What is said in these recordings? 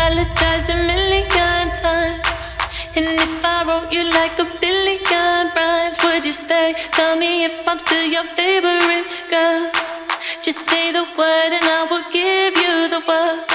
apologized a million times, and if I wrote you like a billion rhymes, would you stay? Tell me if I'm still your favorite girl. Just say the word and I will give you the world.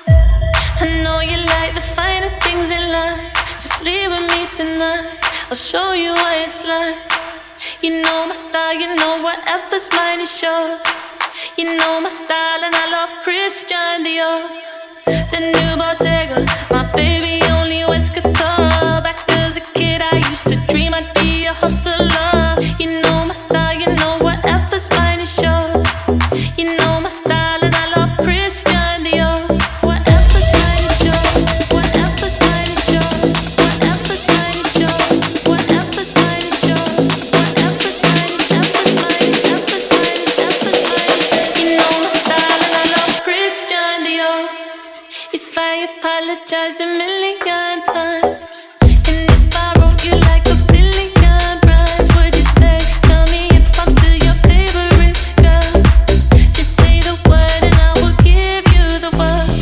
I know you like the finer things in life. Just leave with me tonight, I'll show you what it's like. You know my style, you know whatever's mine is yours. You know my style and I love Christian Dior. The new Bottega, my baby only wears couture. Back as a kid I used to dream I'd be a hustler. You know my style, you know whatever's mine is yours. You know my style and I love Christian Dior. Whatever's mine is yours. Whatever's mine is yours. Whatever's mine is yours. Whatever's mine is yours. Whatever's mine is, ever's mine is, ever's mine is, ever's mine is. You know my style and I love Christian Dior. If I apologized a million times, and if I wrote you like a billion rhymes, would you stay? Tell me if I'm still your favorite girl. Just say the word and I will give you the world.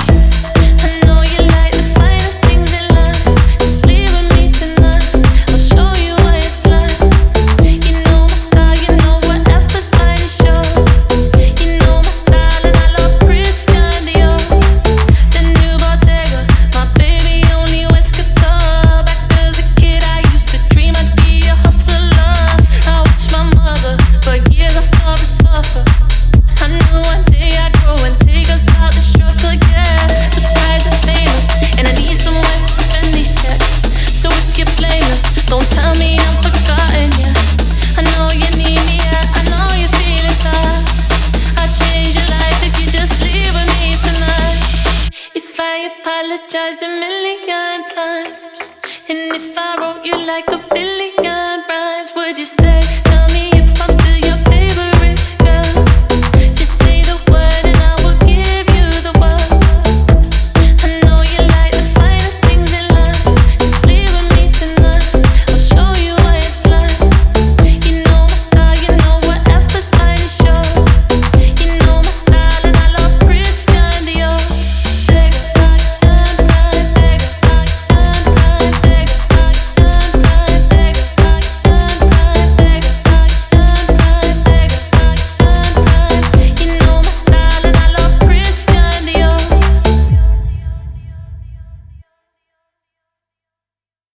I know you like the finer things in life. Just leave with me tonight, I'll show you what it's like. You know my style, you know whatever's mine is yours. You know my style and I love Christian Dior. The new Bottega, my baby only wears couture. Back as a kid I used to dream I'd be a hustler. I watched my mother, for years I saw her suffer. I knew one day I'd grow and take us out the struggle, yeah. Surprised and famous, and I need someone to spend these checks. So if you're blameless, don't tell me I'm forgotten, yeah. I know you need me, yeah, I know you're feeling tired. I'll change your life if you just leave with me tonight. If I apologized a million times, and if I wrote you like a billion rhymes, would you stay?